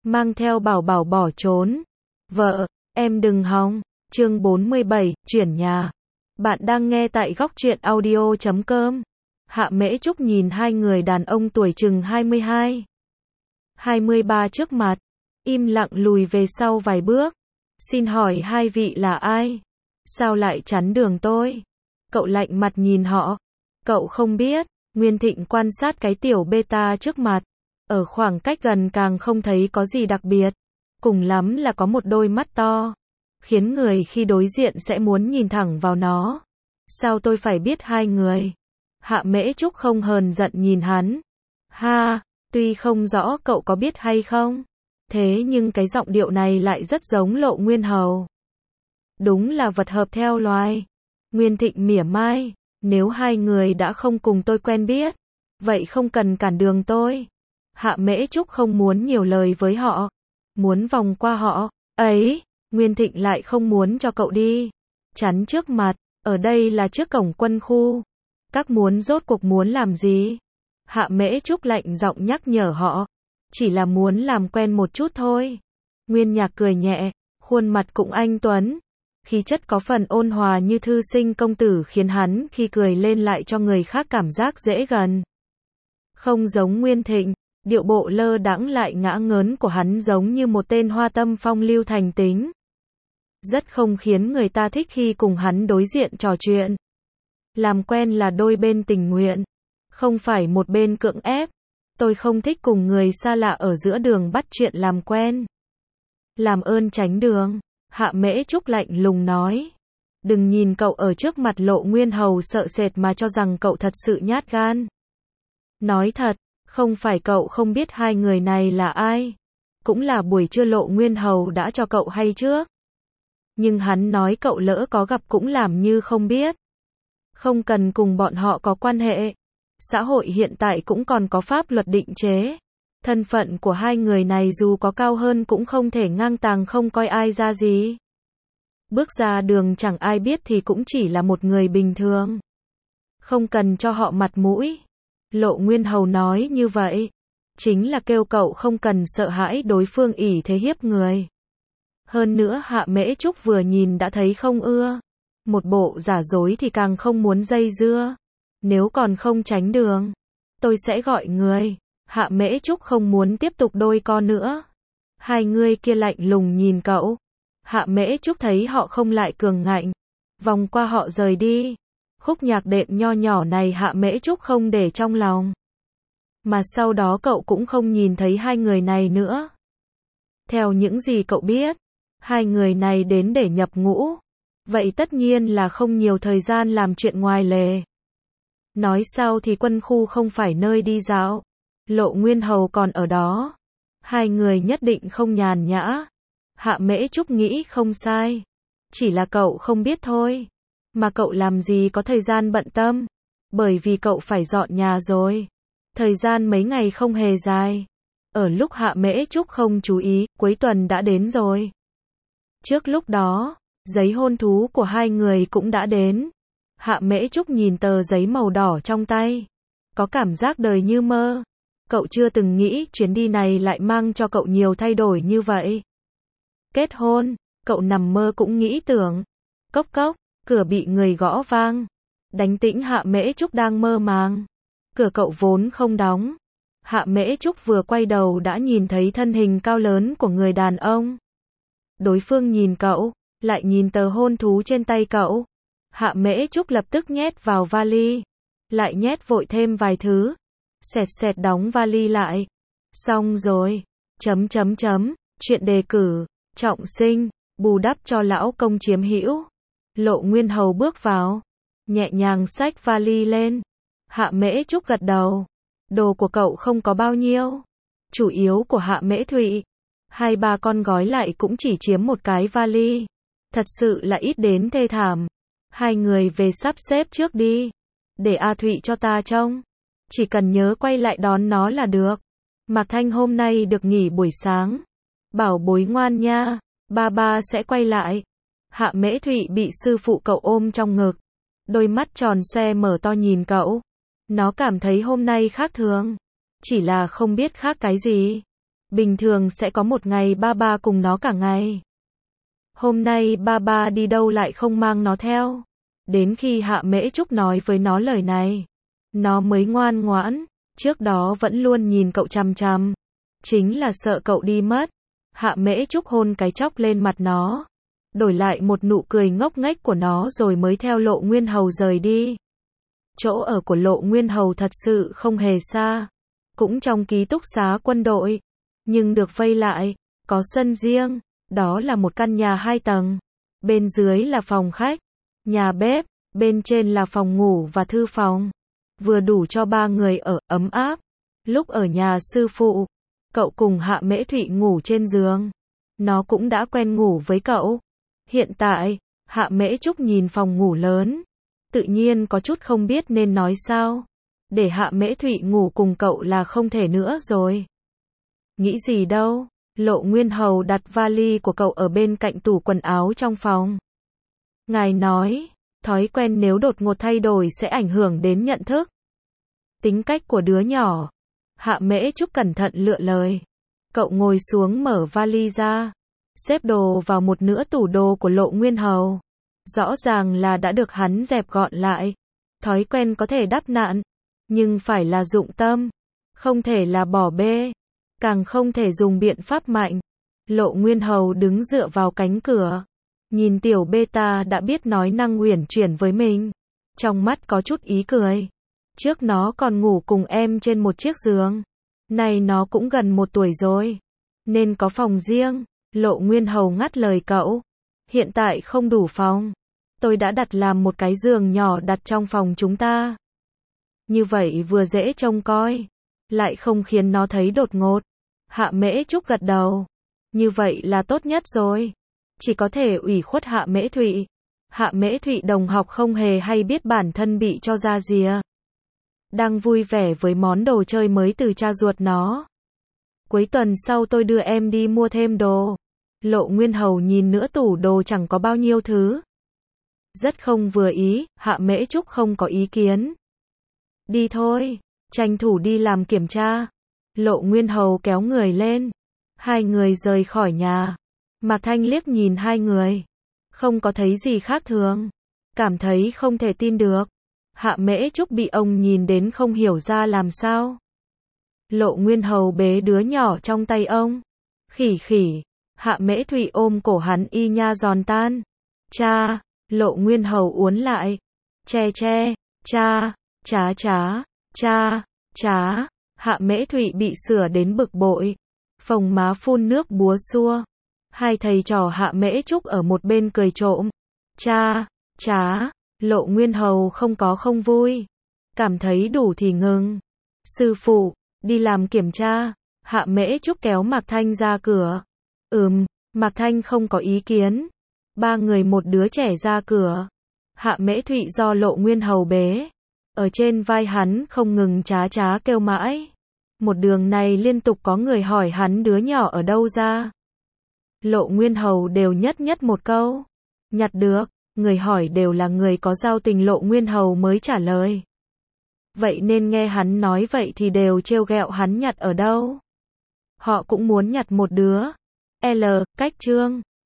mang theo bảo bảo bỏ trốn. Vợ, em đừng hòng. Chương 47, chuyển nhà. Bạn đang nghe tại góc truyện audio.com. Hạ Mễ Trúc nhìn hai người đàn ông tuổi chừng 22, 23 trước mặt, im lặng lùi về sau vài bước. Xin hỏi hai vị là ai? Sao lại chắn đường tôi? Cậu lạnh mặt nhìn họ. Cậu không biết. Nguyên Thịnh quan sát cái tiểu beta trước mặt. Ở khoảng cách gần càng không thấy có gì đặc biệt. Cùng lắm là có một đôi mắt to, khiến người khi đối diện sẽ muốn nhìn thẳng vào nó. Sao tôi phải biết hai người? Hạ Mễ Trúc không hờn giận nhìn hắn. Ha, tuy không rõ cậu có biết hay không, thế nhưng cái giọng điệu này lại rất giống Lộ Nguyên Hầu. Đúng là vật hợp theo loài. Nguyên Thịnh mỉa mai, nếu hai người đã không cùng tôi quen biết, vậy không cần cản đường tôi. Hạ Mễ Trúc không muốn nhiều lời với họ, muốn vòng qua họ. Ấy, Nguyên Thịnh lại không muốn cho cậu đi. Chắn trước mặt, ở đây là trước cổng quân khu. Các muốn rốt cuộc muốn làm gì? Hạ Mễ Trúc lạnh giọng nhắc nhở họ. Chỉ là muốn làm quen một chút thôi. Nguyên Nhạc cười nhẹ, khuôn mặt cũng anh tuấn. Khí chất có phần ôn hòa như thư sinh công tử khiến hắn khi cười lên lại cho người khác cảm giác dễ gần. Không giống Nguyên Thịnh, điệu bộ lơ đãng lại ngã ngớn của hắn giống như một tên hoa tâm phong lưu thành tính. Rất không khiến người ta thích khi cùng hắn đối diện trò chuyện. Làm quen là đôi bên tình nguyện, không phải một bên cưỡng ép. Tôi không thích cùng người xa lạ ở giữa đường bắt chuyện làm quen. Làm ơn tránh đường. Hạ Mễ Trúc lạnh lùng nói. Đừng nhìn cậu ở trước mặt Lộ Nguyên Hầu sợ sệt mà cho rằng cậu thật sự nhát gan. Nói thật, không phải cậu không biết hai người này là ai. Cũng là buổi trưa Lộ Nguyên Hầu đã cho cậu hay trước. Nhưng hắn nói cậu lỡ có gặp cũng làm như không biết. Không cần cùng bọn họ có quan hệ. Xã hội hiện tại cũng còn có pháp luật định chế. Thân phận của hai người này dù có cao hơn cũng không thể ngang tàng không coi ai ra gì. Bước ra đường chẳng ai biết thì cũng chỉ là một người bình thường. Không cần cho họ mặt mũi. Lộ Nguyên Hầu nói như vậy, chính là kêu cậu không cần sợ hãi đối phương ỷ thế hiếp người. Hơn nữa Hạ Mễ Trúc vừa nhìn đã thấy không ưa. Một bộ giả dối thì càng không muốn dây dưa. Nếu còn không tránh đường, tôi sẽ gọi người. Hạ Mễ Trúc không muốn tiếp tục đôi co nữa. Hai người kia lạnh lùng nhìn cậu. Hạ Mễ Trúc thấy họ không lại cường ngạnh, vòng qua họ rời đi. Khúc nhạc đệm nho nhỏ này Hạ Mễ Trúc không để trong lòng. Mà sau đó cậu cũng không nhìn thấy hai người này nữa. Theo những gì cậu biết, hai người này đến để nhập ngũ. Vậy tất nhiên là không nhiều thời gian làm chuyện ngoài lề. Nói sao thì quân khu không phải nơi đi dạo. Lộ Nguyên Hầu còn ở đó. Hai người nhất định không nhàn nhã. Hạ Mễ Trúc nghĩ không sai. Chỉ là cậu không biết thôi. Mà cậu làm gì có thời gian bận tâm. Bởi vì cậu phải dọn nhà rồi. Thời gian mấy ngày không hề dài. Ở lúc Hạ Mễ Trúc không chú ý, cuối tuần đã đến rồi. Trước lúc đó, giấy hôn thú của hai người cũng đã đến. Hạ Mễ Trúc nhìn tờ giấy màu đỏ trong tay. Có cảm giác đời như mơ. Cậu chưa từng nghĩ chuyến đi này lại mang cho cậu nhiều thay đổi như vậy. Kết hôn, cậu nằm mơ cũng nghĩ tưởng. Cốc cốc, cửa bị người gõ vang. Đánh tĩnh Hạ Mễ Trúc đang mơ màng. Cửa cậu vốn không đóng. Hạ Mễ Trúc vừa quay đầu đã nhìn thấy thân hình cao lớn của người đàn ông. Đối phương nhìn cậu, lại nhìn tờ hôn thú trên tay cậu. Hạ Mễ Trúc lập tức nhét vào vali. Lại nhét vội thêm vài thứ. Xẹt xẹt đóng vali lại. Xong rồi. Chuyện đề cử. Trọng sinh. Bù đắp cho lão công chiếm hữu. Lộ Nguyên Hầu bước vào. Nhẹ nhàng xách vali lên. Hạ Mễ Trúc gật đầu. Đồ của cậu không có bao nhiêu. Chủ yếu của Hạ Mễ Thụy. Hai ba con gói lại cũng chỉ chiếm một cái vali. Thật sự là ít đến thê thảm. Hai người về sắp xếp trước đi. Để A Thụy cho ta trông. Chỉ cần nhớ quay lại đón nó là được. Mạc Thanh hôm nay được nghỉ buổi sáng. Bảo bối ngoan nha. Ba sẽ quay lại. Hạ Mễ Thụy bị sư phụ cậu ôm trong ngực. Đôi mắt tròn xoe mở to nhìn cậu. Nó cảm thấy hôm nay khác thường. Chỉ là không biết khác cái gì. Bình thường sẽ có một ngày ba ba cùng nó cả ngày. Hôm nay ba ba đi đâu lại không mang nó theo. Đến khi Hạ Mễ Trúc nói với nó lời này, nó mới ngoan ngoãn, trước đó vẫn luôn nhìn cậu chằm chằm. Chính là sợ cậu đi mất. Hạ Mễ Trúc hôn cái chóc lên mặt nó, đổi lại một nụ cười ngốc nghếch của nó rồi mới theo Lộ Nguyên Hầu rời đi. Chỗ ở của Lộ Nguyên Hầu thật sự không hề xa, cũng trong ký túc xá quân đội, nhưng được vây lại, có sân riêng, đó là một căn nhà 2 tầng. Bên dưới là phòng khách, nhà bếp, bên trên là phòng ngủ và thư phòng. Vừa đủ cho 3 người ở, ấm áp. Lúc ở nhà sư phụ, cậu cùng Hạ Mễ Thụy ngủ trên giường. Nó cũng đã quen ngủ với cậu. Hiện tại, Hạ Mễ Trúc nhìn phòng ngủ lớn, tự nhiên có chút không biết nên nói sao. Để Hạ Mễ Thụy ngủ cùng cậu là không thể nữa rồi. Nghĩ gì đâu, Lộ Nguyên Hầu đặt vali của cậu ở bên cạnh tủ quần áo trong phòng. Ngài nói, thói quen nếu đột ngột thay đổi sẽ ảnh hưởng đến nhận thức. Tính cách của đứa nhỏ. Hạ Mễ Trúc cẩn thận lựa lời. Cậu ngồi xuống mở vali ra, xếp đồ vào một nửa tủ đồ của Lộ Nguyên Hầu. Rõ ràng là đã được hắn dẹp gọn lại. Thói quen có thể đắp nạn, nhưng phải là dụng tâm, không thể là bỏ bê, càng không thể dùng biện pháp mạnh. Lộ Nguyên Hầu đứng dựa vào cánh cửa, nhìn tiểu beta đã biết nói năng uyển chuyển với mình, trong mắt có chút ý cười. Trước nó còn ngủ cùng em trên một chiếc giường, nay nó cũng gần 1 tuổi rồi, nên có phòng riêng. Lộ Nguyên Hầu ngắt lời cậu, hiện tại không đủ phòng, tôi đã đặt làm một cái giường nhỏ đặt trong phòng chúng ta. Như vậy vừa dễ trông coi, lại không khiến nó thấy đột ngột. Hạ Mễ Trúc gật đầu. Như vậy là tốt nhất rồi. Chỉ có thể ủy khuất Hạ Mễ Thụy. Hạ Mễ Thụy đồng học không hề hay biết bản thân bị cho ra rìa. Đang vui vẻ với món đồ chơi mới từ cha ruột nó. Cuối tuần sau tôi đưa em đi mua thêm đồ. Lộ Nguyên Hầu nhìn nữa tủ đồ chẳng có bao nhiêu thứ. Rất không vừa ý, Hạ Mễ Trúc không có ý kiến. Đi thôi, tranh thủ đi làm kiểm tra. Lộ Nguyên Hầu kéo người lên. 2 người rời khỏi nhà. Mạc Thanh liếc nhìn 2 người. Không có thấy gì khác thường. Cảm thấy không thể tin được. Hạ Mễ Trúc bị ông nhìn đến không hiểu ra làm sao. Lộ Nguyên Hầu bế đứa nhỏ trong tay ông. Khỉ khỉ. Hạ Mễ Thụy ôm cổ hắn y nha giòn tan. Cha. Lộ Nguyên Hầu uốn lại. Che che. Cha. Chá chá. Cha. Chá. Hạ Mễ Thụy bị sửa đến bực bội. Phồng má phun nước búa xua. 2 thầy trò Hạ Mễ Trúc ở một bên cười trộm. Cha. Chá. Lộ Nguyên Hầu không vui. Cảm thấy đủ thì ngừng. Sư phụ, đi làm kiểm tra. Hạ Mễ Trúc kéo Mạc Thanh ra cửa. Mạc Thanh không có ý kiến. 3 người một đứa trẻ ra cửa. Hạ Mễ Thụy do Lộ Nguyên Hầu bế. Ở trên vai hắn không ngừng chá chá kêu mãi. Một đường này liên tục có người hỏi hắn đứa nhỏ ở đâu ra. Lộ Nguyên Hầu đều nhất một câu. Nhặt được, người hỏi đều là người có giao tình Lộ Nguyên Hầu mới trả lời. Vậy nên nghe hắn nói vậy thì đều trêu ghẹo hắn nhặt ở đâu. Họ cũng muốn nhặt một đứa. Cách chương